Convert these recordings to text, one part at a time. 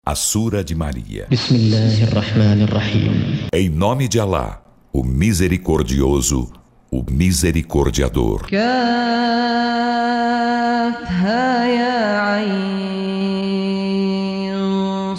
A Sura de Maria. Bismillahirrahmanirrahim. Em nome de Alá, o Misericordioso, o Misericordiador. كافها يا عين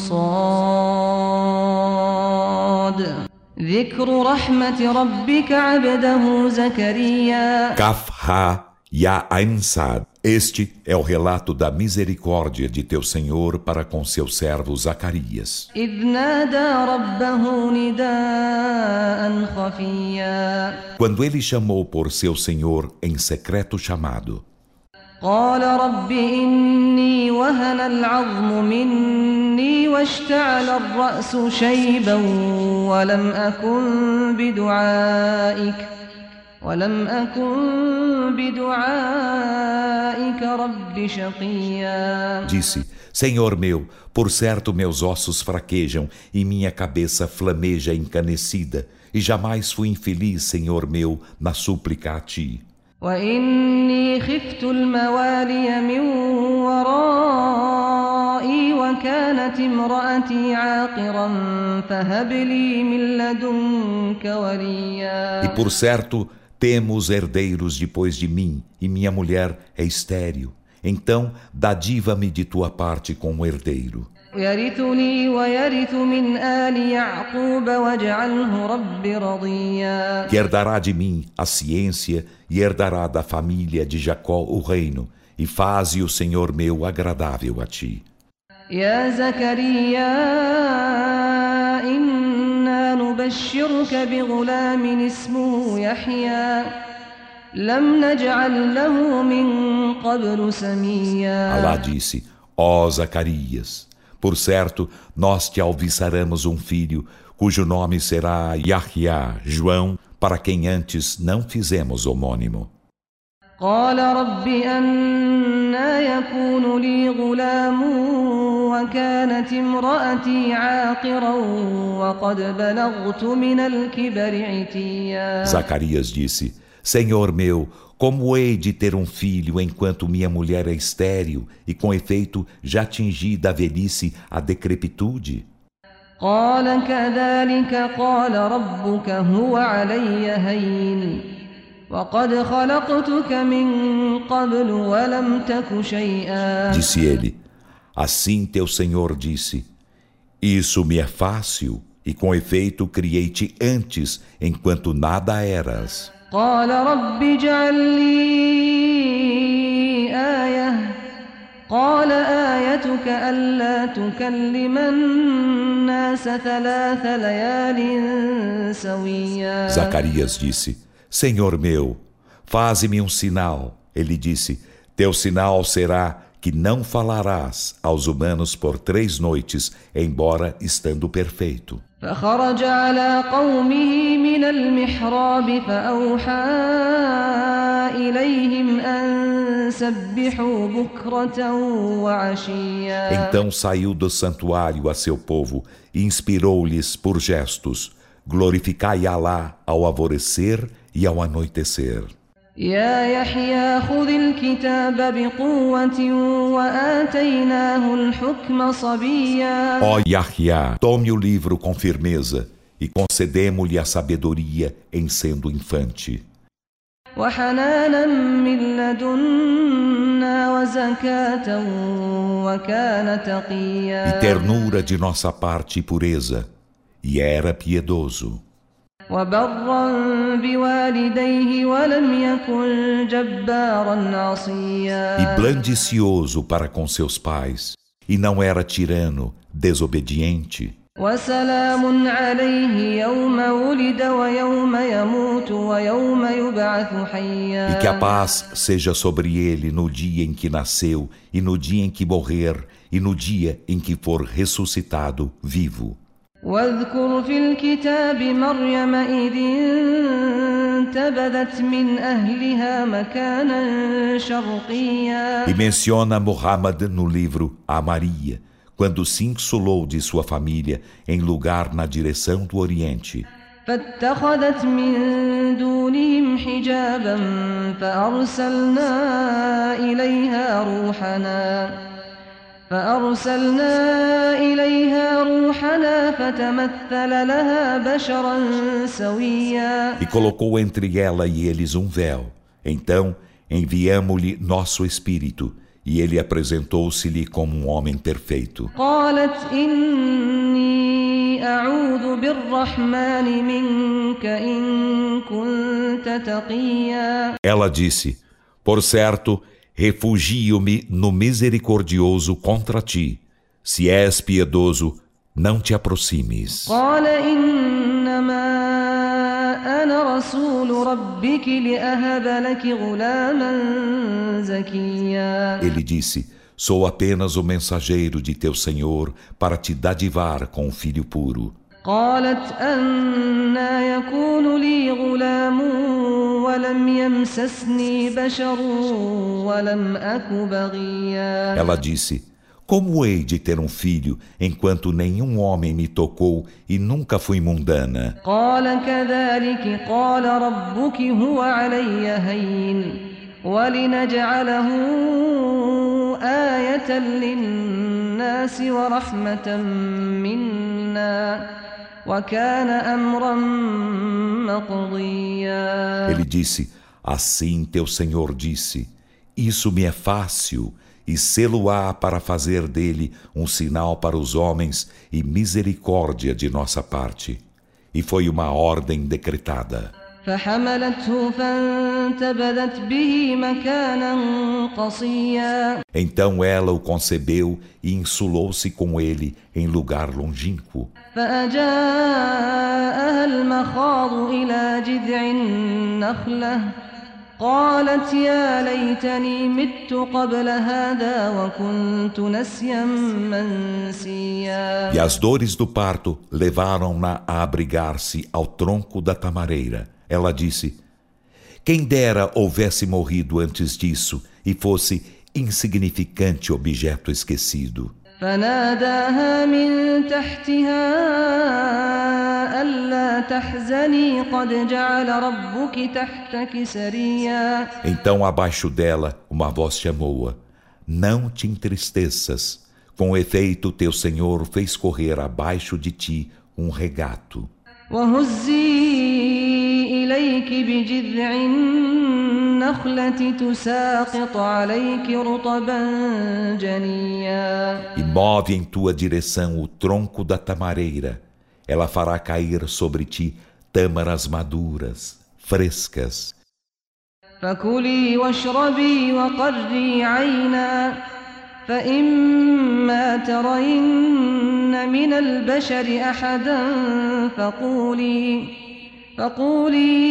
صاد ذكر رحمة ربك عبده زكريا. Kaf Ha Ya Ain Sad. Este é o relato da misericórdia de teu Senhor para com seu servo Zacarias. إذ نادى ربه نداء خفيا. Quando ele chamou por seu Senhor em secreto chamado. قال رب إني وهن العظم مني واشتعل الرأس شيبا ولم أكن بدعائك رب شقيا. Disse: Senhor meu, por certo meus ossos fraquejam e minha cabeça flameja encanecida, e jamais fui infeliz, Senhor meu, na súplica a ti. وإني خفت الموالي من ورائي وكانت امرأتي عاقرا فهب لي من لدنك وليا. E por certo temo os herdeiros depois de mim, e minha mulher é estéril. Então dadiva-me de tua parte com o herdeiro. يرثني ويرث من آل يعقوب واجعله رب رضيا. Que herdará de mim a ciência e herdará da família de Jacó o reino, e faze o Senhor meu agradável a ti. يا زكريا إنا نبشرك بغلام اسمه يحيى لم نجعل له من قبل سميا. Alá disse: Ó Zacarias, por certo nós te alviçaremos um filho, cujo nome será Yahya, João, para quem antes não fizemos homônimo. قال رب أنى يكون لي غلام وكانت امرأتي عاقرا وقد بلغت من الكبر عتيا. Zacarias disse: Senhor meu, como hei de ter um filho enquanto minha mulher é estéril e com efeito já atingi da velhice a decrepitude? قال كذلك قال ربك هو علي هين وقد خلقتك من قبل ولم تك شيئا. Disse ele: Assim teu Senhor disse: Isso me é fácil, e com efeito criei-te antes, enquanto nada eras. قال رب اجعل لي آية قال آيتك ألا تكلم الناس 3 ليال سويا. Zacarias disse: Senhor meu, faze-me um sinal. Ele disse: Teu sinal será que não falarás aos humanos por 3 noites, embora estando perfeito. فخرج على قومه من المحراب فأوحى إليهم أن سبحوا بكرة وعشيا. Então saiu do santuário a seu povo e inspirou-lhes por gestos: Glorificai Alá ao alvorecer e ao anoitecer. يا يحيى خذ الكتاب بقوة وآتيناه الحكم صبيا. Ó Yahya, tome o livro com firmeza e concedemo-lhe a sabedoria em sendo infante. وحنانا من لدنا وزكاة وكان تقيا. E ternura de nossa parte e pureza, e era piedoso. وبرا بوالديه ولم يكن جبارا عصيا. E blandicioso para com seus pais, e não era tirano, desobediente. وسلام عليه يوم ولد ويوم يموت ويوم يبعث حيا. E que a paz seja sobre ele no dia em que nasceu, e no dia em que morrer, e no dia em que for ressuscitado vivo. واذكر في الكتاب مريم إذ انتبذت من أهلها مكانا شرقيا. E menciona Muhammad no livro a Maria, quando se insulou de sua família em lugar na direção do Oriente. فاتخذت من دونهم حجابا فأرسلنا إليها روحنا فأرسلنا إليها روحنا فتمثل لها بشرا سويا. E colocou entre ela e eles um véu. Então enviamo-lhe nosso espírito, e ele apresentou-se-lhe como um homem perfeito. قالت إني أعوذ بالرحمن منك إن كنت تقيا. Ela disse: por certo, refugio-me no misericordioso contra ti. Se és piedoso, não te aproximes. قال إنما أنا رسول ربك لأهب لك غلاما زكيا. Ele disse: sou apenas o mensageiro de teu Senhor para te dadivar com um filho puro. قالت أنى يكون لي غلام ولم يمسسني بشر ولم أك بغيا. Ela disse: como hei de ter um filho enquanto nenhum homem me tocou e nunca fui mundana? قال كذلك قال ربك هو علي هين ولنجعله آية للناس ورحمة منا وكان أمرا مقضيا. Ele disse: assim teu Senhor disse: isso me é fácil, e sê-lo-á para fazer dele um sinal para os homens e misericórdia de nossa parte. E foi uma ordem decretada. فحملته فانتبذت به مكانا قصيا. Então ela o concebeu e insulou-se com ele em lugar longínquo. فأجاءها المخاض إلى جذع النخلة قالت يا ليتني مت قبل هذا وكنت نسيا منسيا. E as dores do parto levaram-na a abrigar-se ao tronco da tamareira. Ela disse: quem dera houvesse morrido antes disso e fosse insignificante objeto esquecido. فناداها من تحتها ألا تحزني قد جعل ربك تحتك سريا. Então abaixo dela uma voz chamou-a: não te entristeças, com efeito teu Senhor fez correr abaixo de ti um regato. وهزي إليك بجذع النخلة تساقط عليك رطبا جنيا. E move em tua direção o tronco da tamareira. Ela fará cair sobre ti tâmaras maduras, frescas. فكلي واشربي وقري عينا فإما ترين من البشر أحدا فقولي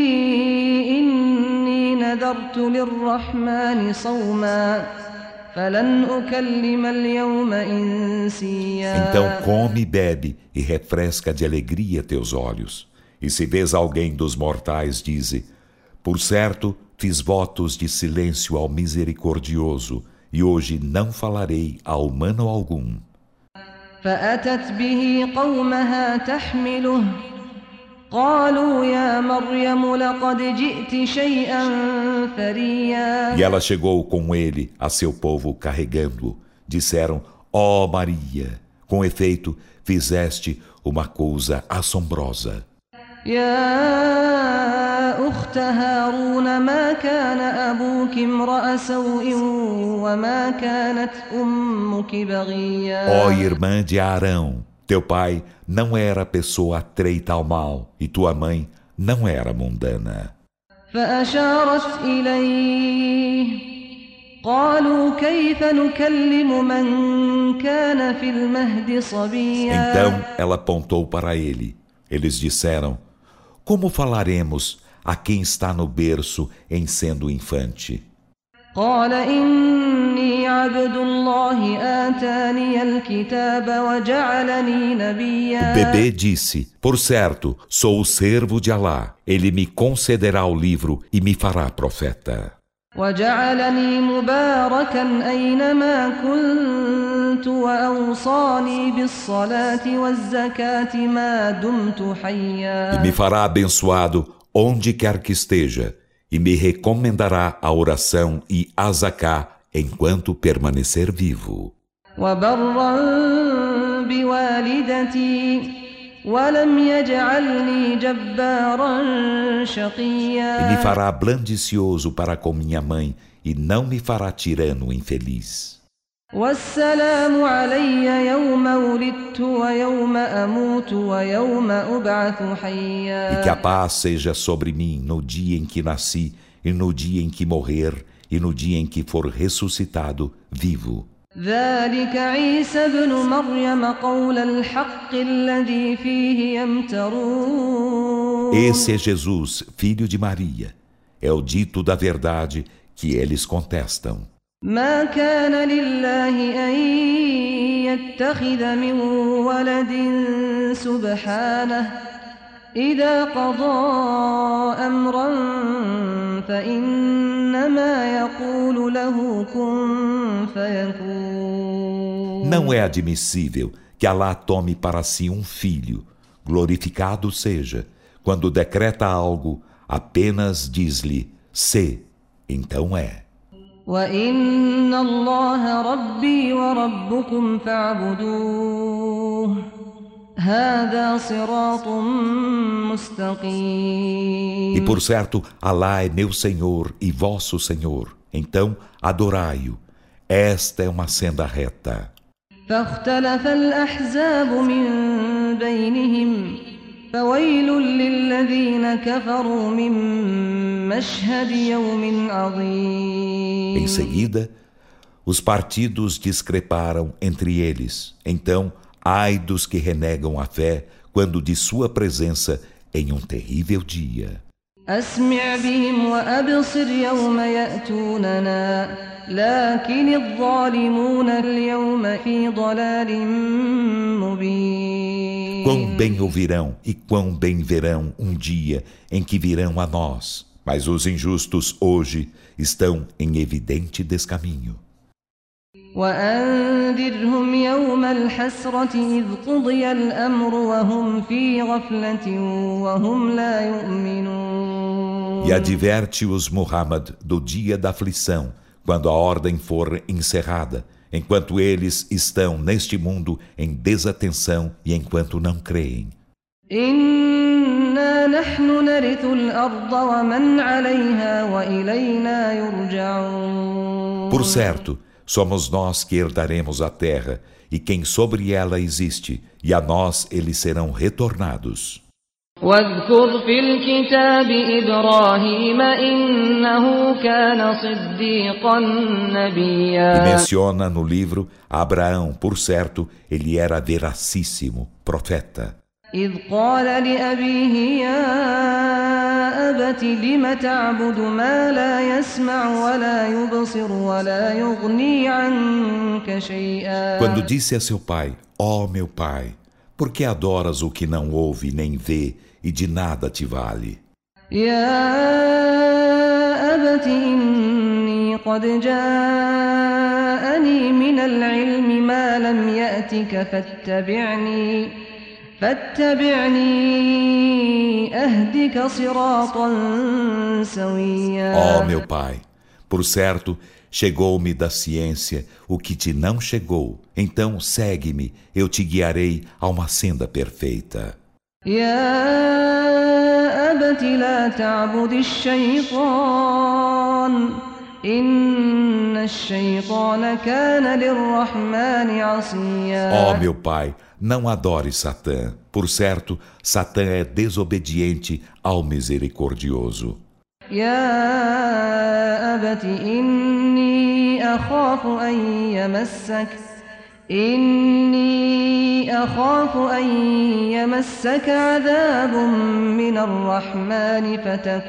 إني نذرت للرحمن صوما فلن أكلم اليوم إنسيا. Então come e bebe e refresca de alegria teus olhos. E se vês alguém dos mortais, dize: por certo, fiz votos de silêncio ao misericordioso, e hoje não falarei a humano algum. فأتت به قومها تحمله قالوا يا مريم لقد جئت شيئا فريا. E ela chegou com ele a seu povo carregando-o. Disseram: ó Maria, com efeito fizeste uma coisa assombrosa. يا أخت هارون ما كان أبوك امرأ سوء وما كانت أمك بغيا. Ó irmã de Arão, teu pai não era pessoa atreita ao mal, e tua mãe não era mundana. فأشارت إليه قالوا كيف نكلم من كان في المهد صبيا. Então ela apontou para ele. Eles disseram: como falaremos a quem está no berço em sendo infante? قال إني عبد الله آتاني الكتاب وجعلني O نبيا. bebê disse: por certo, sou o servo de Alá. Ele me concederá o livro e me fará profeta. وجعلني مباركا أينما كنت وأوصاني بالصلاة والزكاة ما دمت E حيا. me fará abençoado onde quer que esteja, e me recomendará a oração e a zaká enquanto permanecer vivo. وبرا بوالدتي ولم يجعلني جبارا E شقيا me fará blandicioso para com minha mãe, e não me fará tirano infeliz. والسلام علي يوم ولدت ويوم أموت ويوم أبعث E que a حيا paz seja sobre mim no dia em que nasci, e no dia em que morrer, e no dia em que for ressuscitado vivo. ذلك عيسى ابن مريم قول الحق الذي فيه يمترون Esse é Jesus, filho de Maria. É o dito da verdade que eles contestam. ما كان لله أن يتخذ من ولد سبحانه إذا قضى أمرا فإنما يقول له كن فيكون Não é admissível que Alá tome para si um filho, glorificado seja, quando decreta algo, apenas diz-lhe, sê, então é. وإن الله ربي وربكم فاعبدوه هذا صراط مستقيم E por certo, Alá é meu Senhor e vosso Senhor, então adorai-o. Esta é uma senda reta. فاختلف الأحزاب من بينهم فويل للذين كفروا من مشهد يوم عظيم Em seguida, os partidos discreparam entre eles. Então, ai dos que renegam a fé quando de sua presença em um terrível dia. أسمع بهم وأبصر يوم يأتوننا لكن الظالمون اليوم في ضلال مبين Quão bem ouvirão e quão bem verão um dia em que virão a nós. Mas os injustos hoje estão em evidente descaminho. وأنذرهم يوم الحسرة إذ قضي الأمر وهم في غفلة وهم لا يؤمنون E adverte-os, Muhammad, do dia da aflição, quando a ordem for encerrada, enquanto eles estão neste mundo em desatenção e enquanto não creem. إنا نحن نرث الأرض ومن عليها وإلينا يرجعون Por certo, somos nós que herdaremos a terra, e quem sobre ela existe, e a nós eles serão retornados. واذكر في الكتاب إبراهيم إنه كان صديقا E نبيا menciona no livro Abraão, por certo, ele era veracíssimo, profeta. إذ قال لأبيه يا أبت لم تعبد ما لا يسمع ولا يبصر ولا يغني عنك شيئا Quando disse a seu pai, ó meu pai, por que adoras o que não ouve nem vê e de nada te vale? يا أبت إني قد جاءني من العلم ما لم يأتك فاتبعني أهدك صراطا سويا Ó meu pai, por certo, chegou-me da ciência o que te não chegou, então segue-me, eu te guiarei a uma senda perfeita. يا أبت لا تعبد الشيطان إن الشيطان كان للرحمن عصيا Ó meu pai, não adore Satã, por certo, Satã é desobediente ao misericordioso. يا أبت إني أخاف أن يمسك عذاب من الرحمن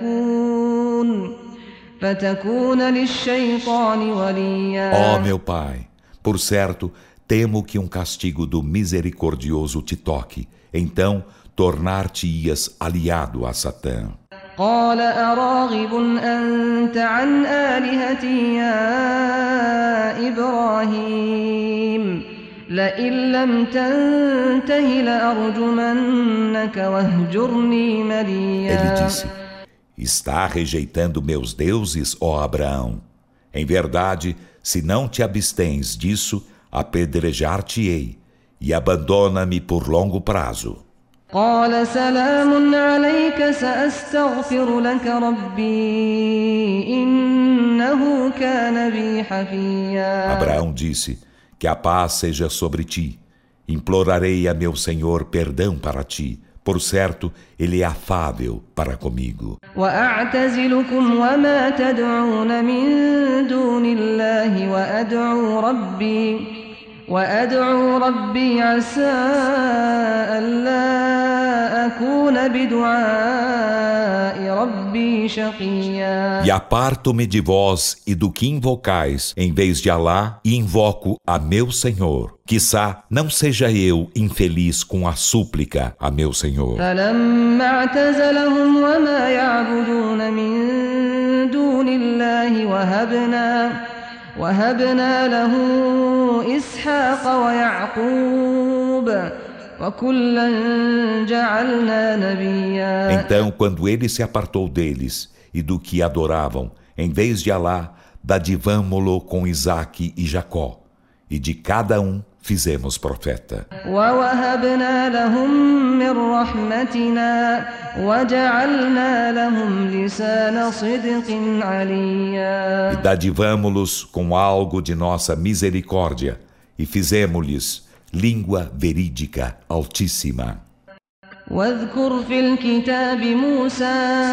فتكون للشيطان وليا Ó meu pai, por certo, temo que um castigo do misericordioso te toque, então tornar-te-ias aliado a Satã. قال أراغب أنت عن آلهتي يا إبراهيم لئن لم تنته لأرجمنك واهجرني مليا Ele disse, está rejeitando meus deuses, ó Abraão. Em verdade, se não te abstens disso, apedrejar-te-ei, e abandona-me por longo prazo. قال سلام عليك سأستغفر لك ربي إنه كان بي حفيا. Abraão disse: que a paz seja sobre ti. Implorarei a meu Senhor perdão para ti. Por certo, ele é afável para comigo. وأعتزلكم وما تدعون من دون الله وأدعو ربي عسى ألا أكون بدعاء ربي شقيا. E aparto-me de vós e do que invocais, em vez de Alá, e invoco a meu Senhor. Quiçá não seja eu infeliz com a súplica a meu Senhor. فلما اعتزلهم وما يعبدون من دون الله وهبنا له إسحاق ويعقوب وكلا جعلنا نبيا. Então, quando ele se apartou deles e do que adoravam, em vez de Alá, dadivamo-lo com Isaque e Jacó, e de cada um fizemos profeta. ووهبنا لهم من رحمتنا وجعلنا لهم لسان صدق عليا. E dadivamo-los com algo de nossa misericórdia, e fizemos-lhes língua verídica altíssima. واذكر في الكتاب موسى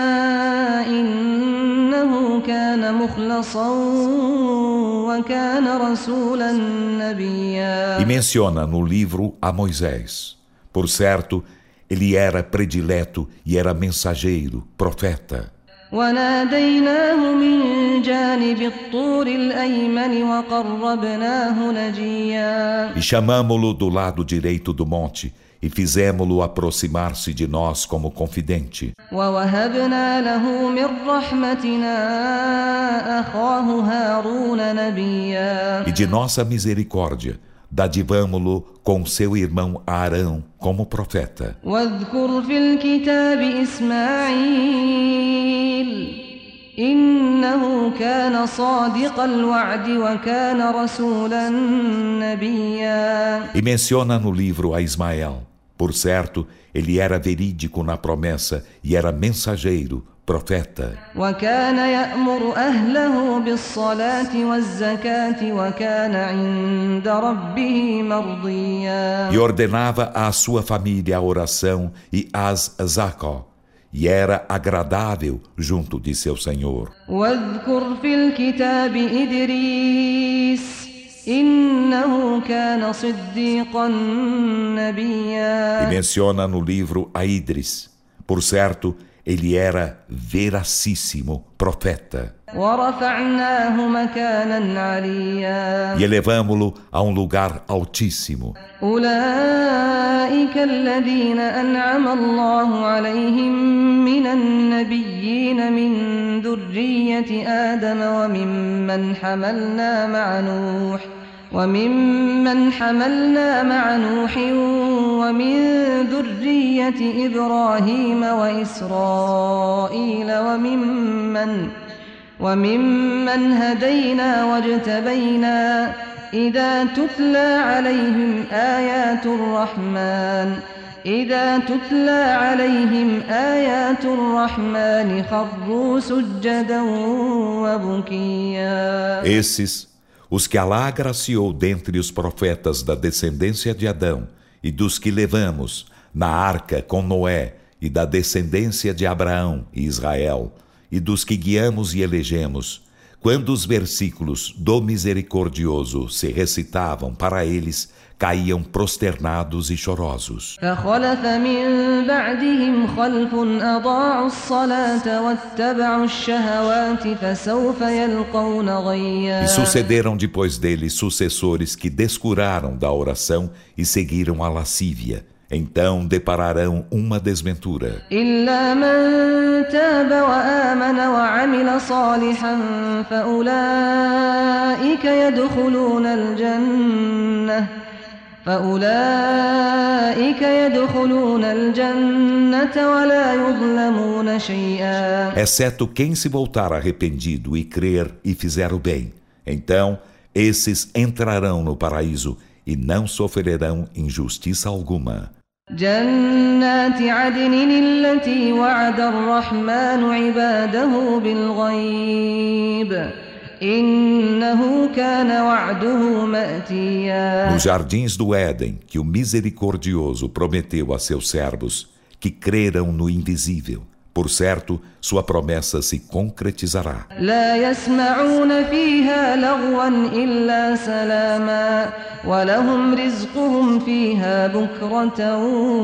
إنه كان مخلصا وكان رسولا نبيا. E menciona no livro a Moisés. Por certo, ele era predileto e era mensageiro, profeta. وناديناه من جانب الطور الأيمن وقربناه نجيا. E chamamo-lo do lado direito do monte, e fizemo-lo aproximar-se de nós como confidente. ووهبنا له من رحمتنا أخاه هارون نبيا. E de nossa misericórdia, dadivamo-lo com seu irmão Arão como profeta. واذكر في الكتاب إسماعيل إنه كان صادق الوعد وكان رسولا نبيا. E menciona no livro a Ismael. Por certo, ele era verídico na promessa e era mensageiro, profeta. وكان يأمر أهله بالصلاة والزكاة وكان عند ربه مرضيا. E ordenava à sua família a oração e as zakó, e era agradável junto de seu Senhor. واذكر في الكتاب إدريس إنه كان صديقا نبيا. E menciona no livro a Idris. Por certo, ele era veracíssimo profeta. ورفعناه مكانا عليا. E elevamo-lo a um lugar altíssimo. أولئك الذين أنعم الله عليهم من النبيين من ذرية آدم وممن حملنا مع نوح ومن ذرية إبراهيم وإسرائيل وممن هدينا واجتبينا إذا تتلى عليهم آيات الرحمن خروا سجدا وبكيا. Esses, os que Alá agraciou dentre os profetas da descendência de Adão e dos que levamos na arca com Noé e da descendência de Abraão e Israel e dos que guiamos e elegemos, quando os versículos do Misericordioso se recitavam para eles, caíam prosternados e chorosos. فخلف من بعدهم خلف أضاعوا الصلاة واتبعوا الشهوات فسوف يلقون غيا. E sucederam depois deles sucessores que descuraram da oração e seguiram a lascívia. Então depararão uma desventura. إلا من تاب وآمن وعمل صالحا فأولئك يدخلون الجنة ولا يظلمون شيئا. Exceto quem se voltar arrependido e crer e fizer o bem. Então Esses entrarão no paraíso e não sofrerão injustiça alguma. جنات عدن التي وعد الرحمن عباده بالغيب إنه كان وعده مأتيا. Nos jardins do Éden, que o Misericordioso prometeu a seus servos, que creram no invisível. Por certo, sua promessa se concretizará. لا يسمعون فيها لغوا إلا سلاما ولهم رزقهم فيها بكرة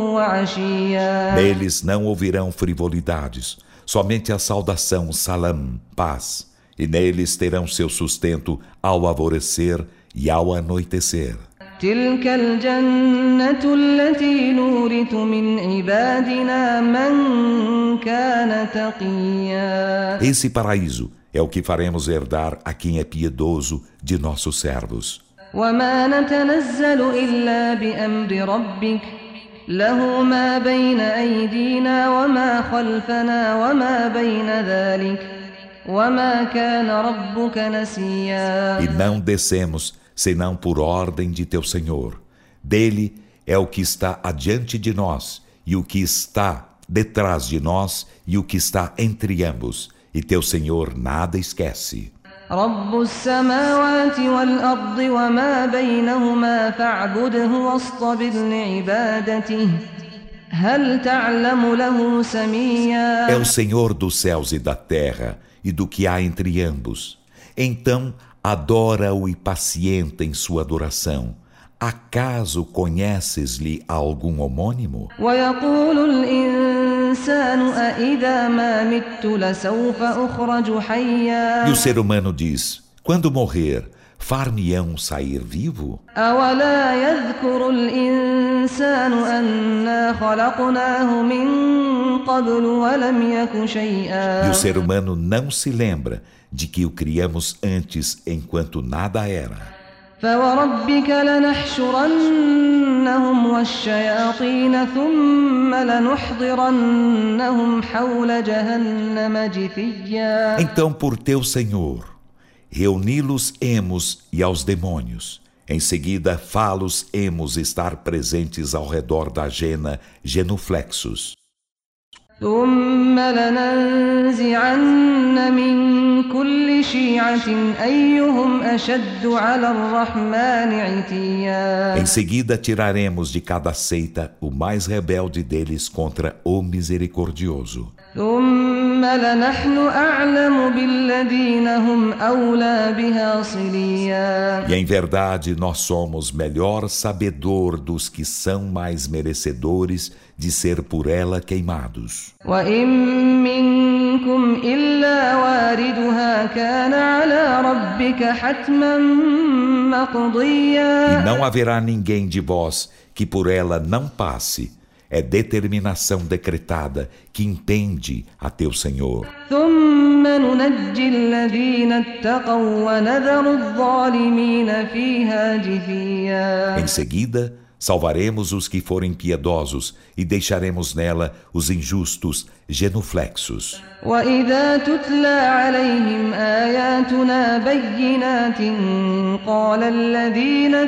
وعشيا. Neles não ouvirão frivolidades, somente a saudação salam, paz, e neles terão seu sustento ao alvorecer e ao anoitecer. تلك الجنة التي نورث من عبادنا من كان تقيا. Esse paraíso é o que faremos herdar a quem é piedoso de nossos servos. وما نتنزل إلا بأمر ربك له ما بين أيدينا وما خلفنا وما بين ذلك وما كان ربك نسيا. E não descemos senão por ordem de teu Senhor. Dele é o que está adiante de nós, e o que está detrás de nós, e o que está entre ambos. E teu Senhor nada esquece. رب السماوات والأرض وما بينهما فاعبده واصطبر لعبادته هل تعلم له سميا. É o Senhor dos céus e da terra, e do que há entre ambos. Então, adora-o e pacienta em sua adoração. Acaso conheces-lhe algum homônimo? ويقول الإنسان أإذا ما مت لسوف أخرج حيا. E o ser humano diz, quando morrer, far-me-ão sair vivo? أولا يذكر الإنسان أنا خلقناه من قبل ولم يك شيئا. E o ser humano não se lembra de que o criamos antes enquanto nada era. فوربك لنحشرنهم والشياطين ثم لنحضرنهم حول جهنم جثيا. Então por teu Senhor, reuni-los-emos e aos demônios. Em seguida, fá-los-emos estar presentes ao redor da jena, genuflexos. ثم لننزعن من كل شيعة أيهم أشد على الرحمن عتيا. Em seguida, tiraremos de cada seita o mais rebelde deles contra o Misericordioso. ثم لنحن أعلم بالذين هم أولى بها صليا. E em verdade, nós somos melhor sabedor dos que são mais merecedores de ser por ela queimados. وإن منكم إلا واردها كان على ربك حتما مقضيا. E não haverá ninguém de vós que por ela não passe. É determinação decretada que impende a teu Senhor. ثم ننجي الذين اتقوا ونذر الظالمين فيها جثيا. Em seguida, salvaremos os que forem piedosos e deixaremos nela os injustos genuflexos. وإذا تتلى عليهم آياتنا بينات قال الذين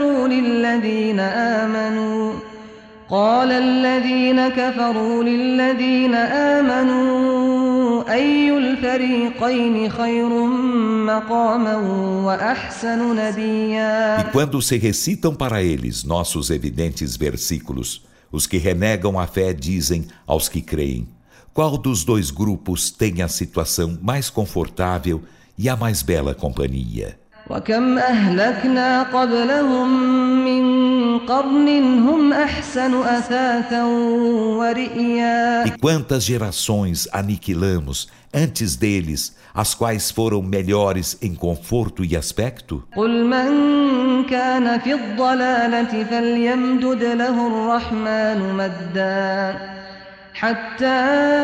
كفروا للذين آمنوا أي الفريقين خير مقاما وأحسن نديا. E quando se recitam para eles nossos evidentes versículos, os que renegam a fé dizem aos que creem: qual dos dois grupos tem a situação mais confortável e a mais bela companhia? وكم أهلكنا قبلهم من قرن هم أحسن أثاثا ورئيا. E quantas gerações aniquilamos antes deles, as quais foram melhores em conforto e aspecto? قل من كان في الضلالة فليمدد له الرحمن مدا حتى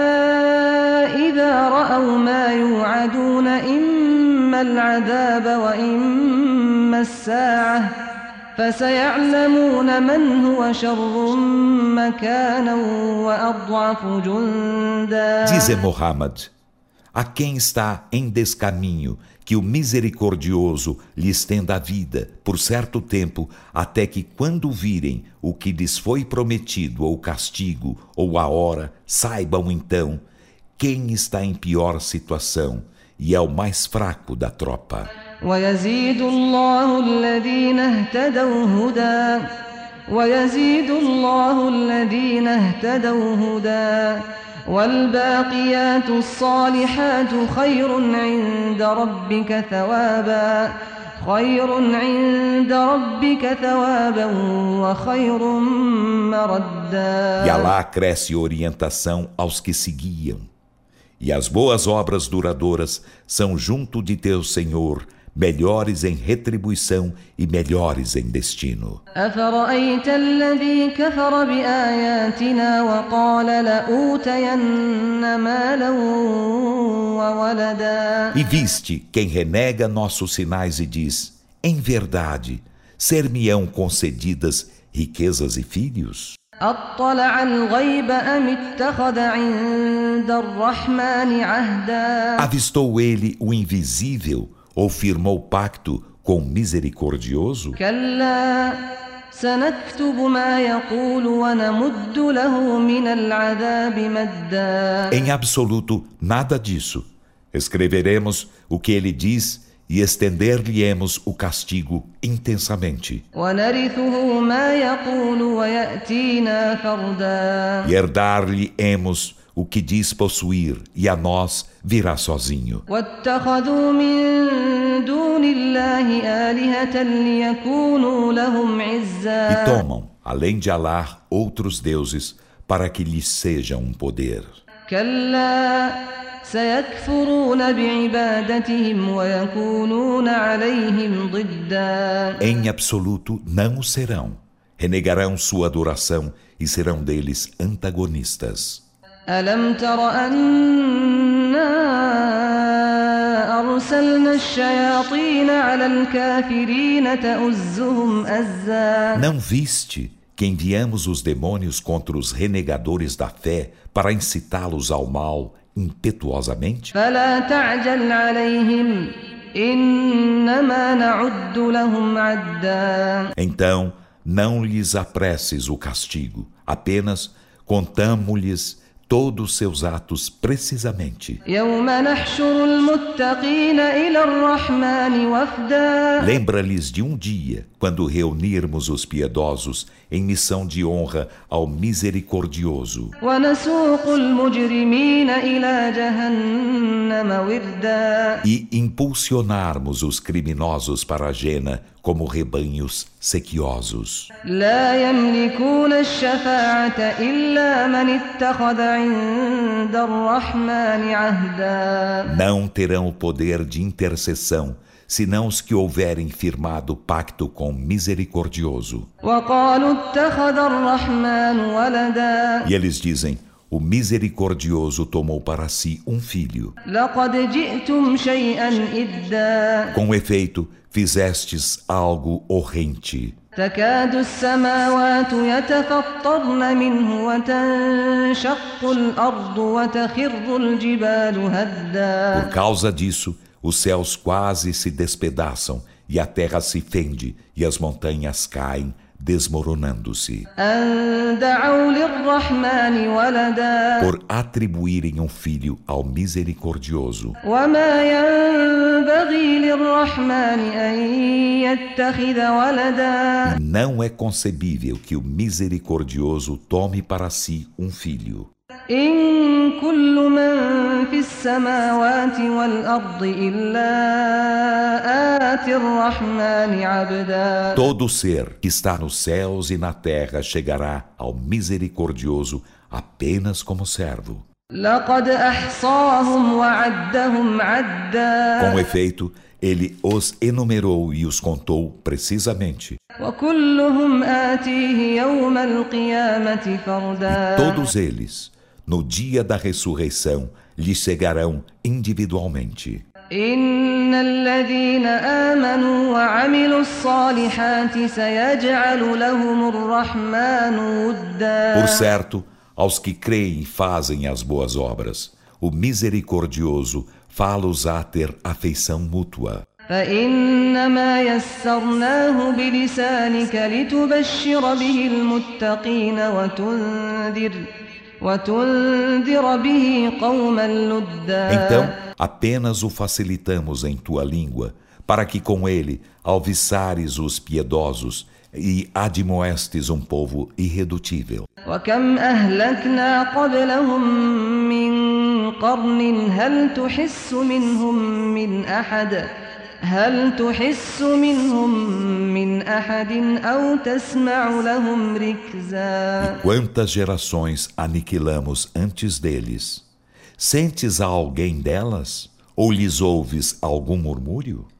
إذا رأوا ما يوعدون إما العذاب وإما الساعة فسيعلمون من هو شر مكانا وأضعف جندا. Dize Muhammad, A quem está em descaminho, que o misericordioso lhe estenda a vida por certo tempo, até que quando virem o que lhes foi prometido, ou castigo, ou a hora, saibam então quem está em pior situação e é o mais fraco da tropa. ويزيد الله الذين اهتدوا هدى والباقيات الصالحات خير عند ربك ثوابا وخير مردا. E Alá acresce orientação aos que se guiam. E as boas obras duradouras são junto de teu Senhor melhores em retribuição e melhores em destino. أفرأيت الذي كفر بآياتنا وقال لأوتين مالا وولدا. E viste quem renega nossos sinais e diz: em verdade, ser-me-ão concedidas riquezas e filhos? أطلع الغيب أم اتخذ عند الرحمن عهدا. Avistou ele o invisível ou firmou pacto com o misericordioso? كلا سنكتب ما يقول ونمد له من العذاب مدا. Em absoluto, nada disso. Escreveremos o que ele diz e estender-lhe-emos o castigo intensamente. ونرثه ما يقول ويأتينا فردا. E herdar-lhe-emos o que diz possuir, e a nós virá sozinho. واتخذوا من دون الله آلهة ليكونوا لهم عزا. E tomam, além de Alá, outros deuses, para que lhes sejam um poder. كلا سيكفرون بعبادتهم ويكونون عليهم ضدا. Em absoluto, não o serão. Renegarão sua adoração e serão deles antagonistas. ألم تر أنا أرسلنا الشياطين على الكافرين تؤزهم أزا. Não viste que enviamos os demônios contra os renegadores da fé para incitá-los ao mal impetuosamente? فلا تعجل عليهم إنما نعد لهم عدا. Então, não lhes apresses o castigo, apenas contamo-lhes todos seus atos precisamente. يوم نحشر المتقين إلى الرحمن وفدا. Lembra-lhes de um dia, quando reunirmos os piedosos em missão de honra ao misericordioso. ونسوق المجرمين إلى جهنم وردا. E impulsionarmos os criminosos para a Jena como rebanhos sequiosos. لا يملكون الشفاعة إلا من اتخذ عند الرحمن عهدا. Não terão o poder de intercessão, senão os que houverem firmado pacto com o misericordioso. وقالوا اتخذ الرحمن ولدا. E eles dizem: o misericordioso tomou para si um filho. لقد جئتم شيئا إدا. Com efeito, fizestes algo horrente. تكاد السماوات يتفطرن منه وتنشق الأرض وتخر الجبال هدا. Por causa disso, os céus quase se despedaçam e a terra se fende e as montanhas caem, desmoronando-se. أن دعوا للرحمن ولدا. Por atribuírem um filho ao misericordioso. وما ينبغي للرحمن أن يتخذ ولدا. Não é concebível que o misericordioso tome para si um filho. إن كل من في السماوات والأرض إلا آتي الرحمن عبدا. Todo ser que está nos céus e na terra chegará ao misericordioso apenas como servo. لقد أحصاهم وعدهم عدا. Com efeito, ele os enumerou e os contou precisamente. وكلهم آتيه يوم القيامة فردا. Todos eles, no dia da ressurreição, lhe chegarão individualmente. إن الذين آمنوا وعملوا الصالحات سيجعل لهم الرحمن ودا. Por certo, aos que creem e fazem as boas obras, o misericordioso fá-los a ter afeição mútua. فإنما يسرناه بلسانك لتبشر به المتقين وتنذر به قوما لدا. Então, apenas o facilitamos em tua língua, para que com ele alviçares os piedosos e admoestes um povo irredutível. وكم أهلكنا قبلهم من قرن هل تحس منهم من أحد أو تسمع لهم ركزا. Quantas gerações aniquilamos antes deles? Sentes a alguém delas? Ou lhes ouves algum murmúrio?